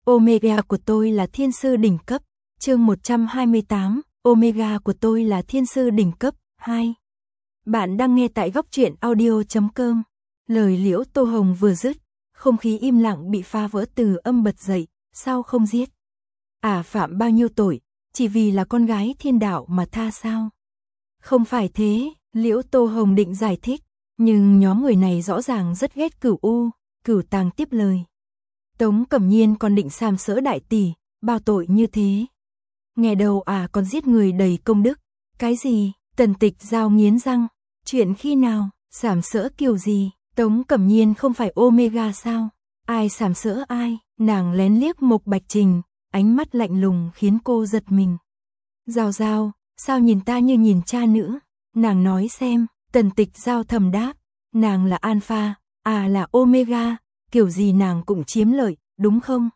Omega của tôi là thiên sư đỉnh cấp. Chương 128, Omega của tôi là thiên sư đỉnh cấp 2. Bạn đang nghe tại góc truyện audio.com. Lời Liễu Tô Hồng vừa dứt, không khí im lặng bị phá vỡ từ âm bật dậy, sao không giết? Phạm bao nhiêu tội, chỉ vì là con gái thiên đạo mà tha sao? Không phải thế, Liễu Tô Hồng định giải thích, nhưng nhóm người này rõ ràng rất ghét Cửu Tàng tiếp lời. Tống Cẩm Nhiên còn định sàm sỡ đại tỷ, bao tội như thế. Nghe đầu còn giết người đầy công đức. Cái gì? Tần Tịch Giao nghiến răng. Chuyện khi nào? Sàm sỡ kiểu gì? Tống Cẩm Nhiên không phải Omega sao? Ai sàm sỡ ai? Nàng lén liếc Mộc Bạch Trình, ánh mắt lạnh lùng khiến cô giật mình. Giao, sao nhìn ta như nhìn cha nữa? Nàng nói xem. Tần Tịch Giao thầm đáp. Nàng là Alpha, là Omega, kiểu gì nàng cũng chiếm lợi, đúng không?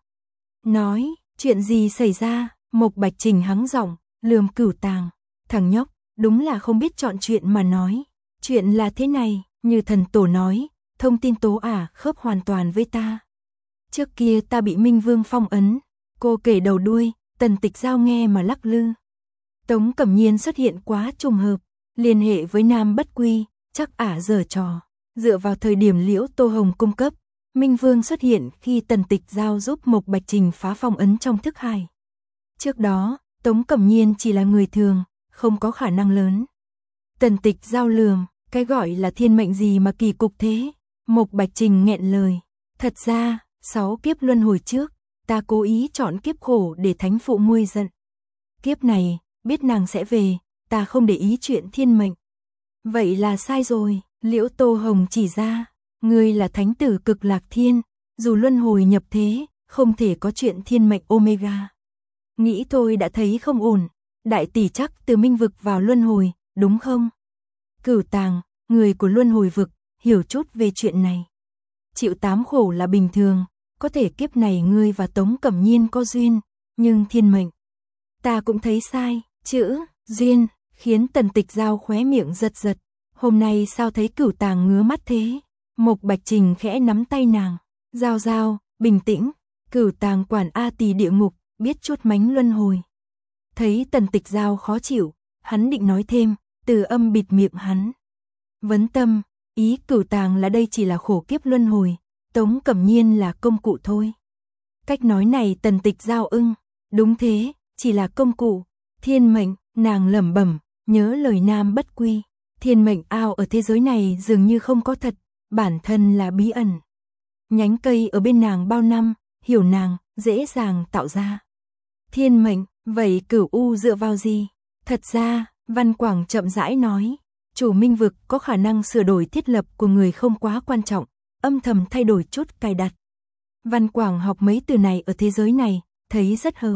Nói, chuyện gì xảy ra? Mộc Bạch Trình hắng giọng, lườm Cửu Tàng. Thằng nhóc, đúng là không biết chọn chuyện mà nói. Chuyện là thế này, như thần tổ nói, thông tin tố khớp hoàn toàn với ta. Trước kia ta bị Minh Vương phong ấn. Cô kể đầu đuôi, Tần Tịch Giao nghe mà lắc lư. Tống Cẩm Nhiên xuất hiện quá trùng hợp, liên hệ với Nam Bất Quy, chắc giở trò. Dựa vào thời điểm Liễu Tô Hồng cung cấp, Minh Vương xuất hiện khi Tần Tịch Giao giúp Mộc Bạch Trình phá phong ấn trong thức hải. Trước đó, Tống Cẩm Nhiên chỉ là người thường, không có khả năng lớn. Tần Tịch Giao lườm, cái gọi là thiên mệnh gì mà kỳ cục thế? Mộc Bạch Trình nghẹn lời. Thật ra, 6 kiếp luân hồi trước, ta cố ý chọn kiếp khổ để thánh phụ nguôi giận. Kiếp này, biết nàng sẽ về, ta không để ý chuyện thiên mệnh. Vậy là sai rồi, Liễu Tô Hồng chỉ ra. Ngươi là thánh tử Cực Lạc Thiên, dù luân hồi nhập thế, không thể có chuyện thiên mệnh Omega. Nghĩ thôi đã thấy không ổn, đại tỷ chắc từ minh vực vào luân hồi, đúng không? Cửu Tàng, người của luân hồi vực, hiểu chút về chuyện này. Chịu 8 khổ là bình thường, có thể kiếp này ngươi và Tống Cẩm Nhiên có duyên, nhưng thiên mệnh. Ta cũng thấy sai, chữ duyên khiến Tần Tịch Giao khóe miệng giật. Hôm nay sao thấy Cửu Tàng ngứa mắt thế? Mộc Bạch Trình khẽ nắm tay nàng. Giao, bình tĩnh. Cửu Tàng quản tỷ địa ngục, biết chút mánh luân hồi. Thấy Tần Tịch Giao khó chịu, hắn định nói thêm, từ âm bịt miệng hắn. Vấn tâm, ý Cửu Tàng là đây chỉ là khổ kiếp luân hồi, Tống Cẩm Nhiên là công cụ thôi. Cách nói này Tần Tịch Giao ưng. Đúng thế, chỉ là công cụ. Thiên mệnh, nàng lẩm bẩm, nhớ lời Nam Bất Quy. Thiên mệnh ở thế giới này dường như không có thật, bản thân là bí ẩn. Nhánh cây ở bên nàng bao năm, hiểu nàng, dễ dàng tạo ra. Thiên mệnh, vậy Cửu U dựa vào gì? Thật ra, Văn Quảng chậm rãi nói, chủ minh vực có khả năng sửa đổi thiết lập của người không quá quan trọng, âm thầm thay đổi chút cài đặt. Văn Quảng học mấy từ này ở thế giới này, thấy rất hợp.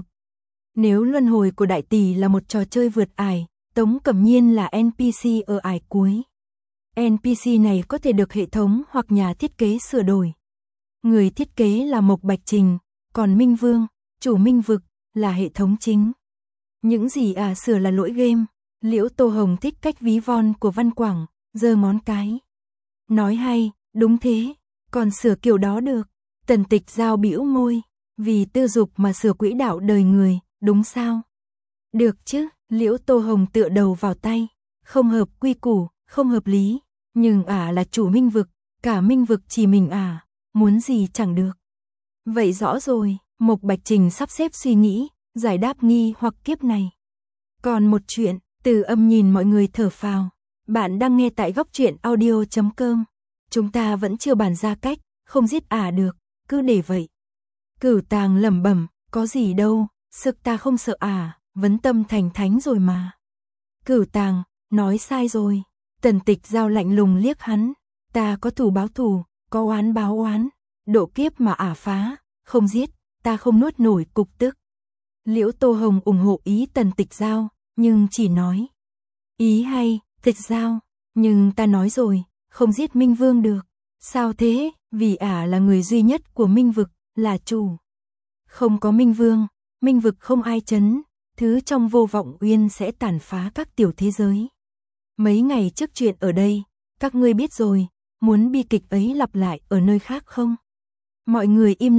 Nếu luân hồi của đại tỷ là một trò chơi vượt ải, Tống Cẩm Nhiên là NPC ở ải cuối. NPC này có thể được hệ thống hoặc nhà thiết kế sửa đổi. Người thiết kế là Mộc Bạch Trình, còn Minh Vương, chủ minh vực, là hệ thống chính. Những gì sửa là lỗi game. Liễu Tô Hồng thích cách ví von của Văn Quảng, giơ ngón cái. Nói hay, đúng thế, còn sửa kiểu đó được. Tần Tịch Giao bĩu môi, vì tư dục mà sửa quỹ đạo đời người, đúng sao? Được chứ, Liễu Tô Hồng tựa đầu vào tay, không hợp quy củ, không hợp lý, nhưng là chủ minh vực, cả minh vực chỉ mình muốn gì chẳng được. Vậy rõ rồi, Mộc Bạch Trình sắp xếp suy nghĩ, giải đáp nghi hoặc kiếp này. Còn một chuyện, Từ Âm nhìn mọi người thở phào. Bạn đang nghe tại góc truyện audio.com. Chúng ta vẫn chưa bàn ra cách, không giết được, cứ để vậy. Cửu Tàng lẩm bẩm, có gì đâu, sực ta không sợ vấn tâm thành thánh rồi mà. Cửu Tàng, nói sai rồi. Tần Tịch Giao lạnh lùng liếc hắn. Ta có thù báo thù, có oán báo oán. Độ kiếp mà phá, không giết, ta không nuốt nổi cục tức. Liễu Tô Hồng ủng hộ ý Tần Tịch Giao, nhưng chỉ nói. Ý hay, Tịch Giao, nhưng ta nói rồi, không giết Minh Vương được. Sao thế? Vì là người duy nhất của minh vực, là chủ. Không có Minh Vương, minh vực không ai chấn, thứ trong vô vọng uyên sẽ tàn phá các tiểu thế giới. Mấy ngày trước chuyện ở đây, các ngươi biết rồi, muốn bi kịch ấy lặp lại ở nơi khác không? Mọi người im lặng,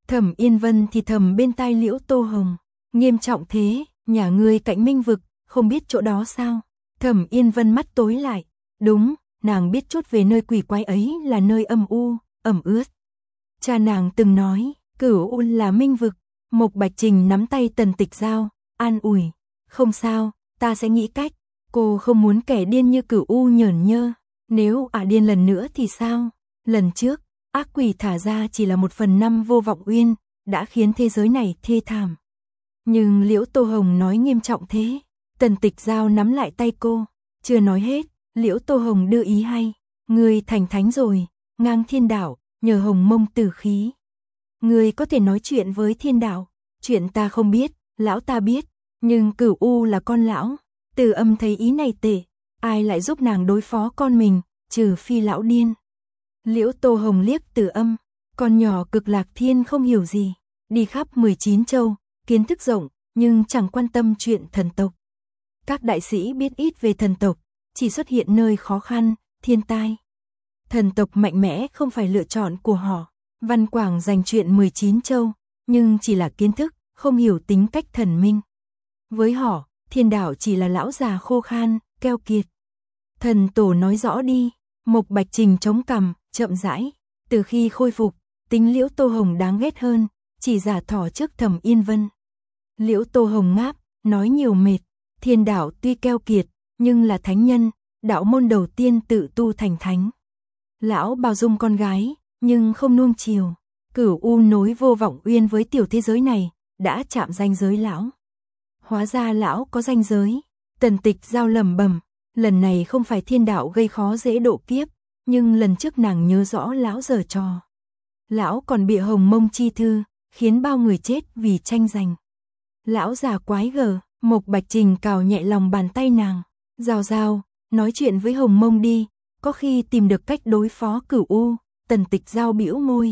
Thẩm Yên Vân thì thầm bên tai Liễu Tô Hồng, nghiêm trọng thế, nhà ngươi cạnh Minh vực, không biết chỗ đó sao? Thẩm Yên Vân mắt tối lại, đúng, nàng biết chút về nơi quỷ quái ấy là nơi âm u, ẩm ướt. Cha nàng từng nói, Cửu U là Minh vực. Mộc Bạch Trình nắm tay Tần Tịch Giao, an ủi, không sao, ta sẽ nghĩ cách, cô không muốn kẻ điên như Cửu U nhởn nhơ, nếu điên lần nữa thì sao? Lần trước, ác quỷ thả ra chỉ là 1/5 Vô Vọng Uyên, đã khiến thế giới này thê thảm. Nhưng Liễu Tô Hồng nói nghiêm trọng thế, Tần Tịch Giao nắm lại tay cô, chưa nói hết, Liễu Tô Hồng đưa ý hay, ngươi thành thánh rồi, ngang thiên đạo, nhờ Hồng Mông tử khí. Ngươi có thể nói chuyện với thiên đạo, chuyện ta không biết, lão ta biết, nhưng Cửu U là con lão, Từ Âm thấy ý này tệ, ai lại giúp nàng đối phó con mình, trừ phi lão điên. Liễu Tô Hồng liếc Từ Âm, con nhỏ Cực Lạc Thiên không hiểu gì, đi khắp 19 châu, kiến thức rộng, nhưng chẳng quan tâm chuyện thần tộc. Các đại sĩ biết ít về thần tộc, chỉ xuất hiện nơi khó khăn, thiên tai. Thần tộc mạnh mẽ không phải lựa chọn của họ. Văn Quảng dành chuyện 19 châu, nhưng chỉ là kiến thức, không hiểu tính cách thần minh. Với họ, thiên đạo chỉ là lão già khô khan, keo kiệt. Thần tổ nói rõ đi, Mộc Bạch Trình chống cằm, chậm rãi. Từ khi khôi phục, tính Liễu Tô Hồng đáng ghét hơn, chỉ giả thỏ trước Thẩm Yên Vân. Liễu Tô Hồng ngáp, nói nhiều mệt, thiên đạo tuy keo kiệt, nhưng là thánh nhân, đạo môn đầu tiên tự tu thành thánh. Lão bao dung con gái, nhưng không nuông chiều. Cửu U nối Vô Vọng Uyên với tiểu thế giới này, đã chạm ranh giới lão. Hóa ra lão có ranh giới. Tần Tịch Giao lẩm bẩm, lần này không phải thiên đạo gây khó dễ độ kiếp, nhưng lần trước nàng nhớ rõ lão giở trò. Lão còn bịa Hồng Mông chi thư, khiến bao người chết vì tranh giành. Lão già quái gở, Mộc Bạch Trình cào nhẹ lòng bàn tay nàng. Giao Giao, nói chuyện với Hồng Mông đi, có khi tìm được cách đối phó Cửu U. Tần Tịch Giao bĩu môi,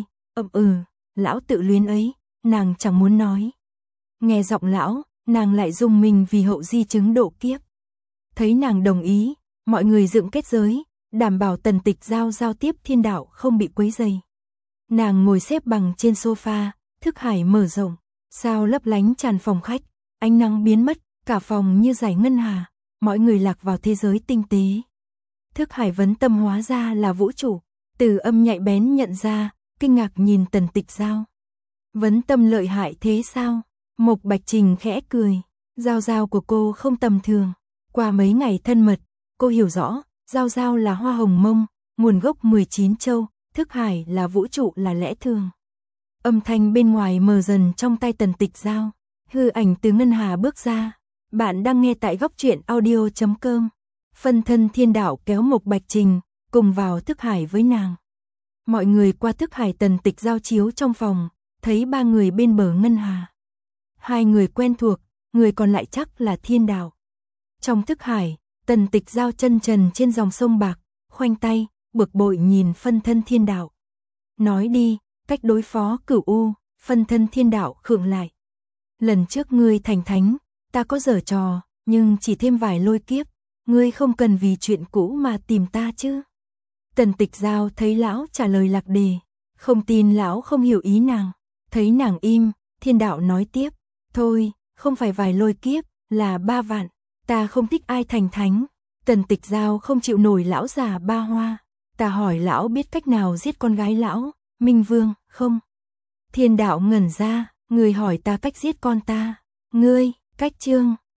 lão tự luyến ấy, nàng chẳng muốn nói. Nghe giọng lão, nàng lại rùng mình vì hậu di chứng độ kiếp. Thấy nàng đồng ý, mọi người dựng kết giới, đảm bảo Tần Tịch Giao giao tiếp thiên đạo không bị quấy rầy. Nàng ngồi xếp bằng trên sofa, thức hải mở rộng, sao lấp lánh tràn phòng khách, ánh nắng biến mất, cả phòng như dải ngân hà, mọi người lạc vào thế giới tinh tế. Thức hải vấn tâm hóa ra là vũ trụ. Từ Âm nhạy bén nhận ra, kinh ngạc nhìn Tần Tịch Giao. Vấn tâm lợi hại thế sao? Mộc Bạch Trình khẽ cười, Giao Giao của cô không tầm thường. Qua mấy ngày thân mật, cô hiểu rõ, Giao Giao là hoa hồng mông, nguồn gốc 19 châu, thức hải là vũ trụ là lẽ thường. Âm thanh bên ngoài mờ dần trong tay Tần Tịch Giao, hư ảnh từ ngân hà bước ra. Bạn đang nghe tại góc truyện audio.com. Phân thân thiên đạo kéo Mộc Bạch Trình cùng vào thức hải với nàng. Mọi người qua thức hải Tần Tịch Giao chiếu trong phòng, thấy 3 người bên bờ ngân hà. 2 người quen thuộc, người còn lại chắc là thiên đạo. Trong thức hải, Tần Tịch Giao chân trần trên dòng sông bạc, khoanh tay, bực bội nhìn phân thân thiên đạo. Nói đi, cách đối phó Cửu U. Phân thân thiên đạo khựng lại. Lần trước ngươi thành thánh, ta có giở trò, nhưng chỉ thêm vài lôi kiếp, ngươi không cần vì chuyện cũ mà tìm ta chứ. Tần Tịch Giao thấy lão trả lời lạc đề, không tin lão không hiểu ý nàng. Thấy nàng im, thiên đạo nói tiếp, thôi, không phải vài lôi kiếp, là 3 vạn, ta không thích ai thành thánh. Tần Tịch Giao không chịu nổi lão già ba hoa, ta hỏi lão biết cách nào giết con gái lão, Minh Vương, không? Thiên đạo ngẩn ra, người hỏi ta cách giết con ta, ngươi, cách chương.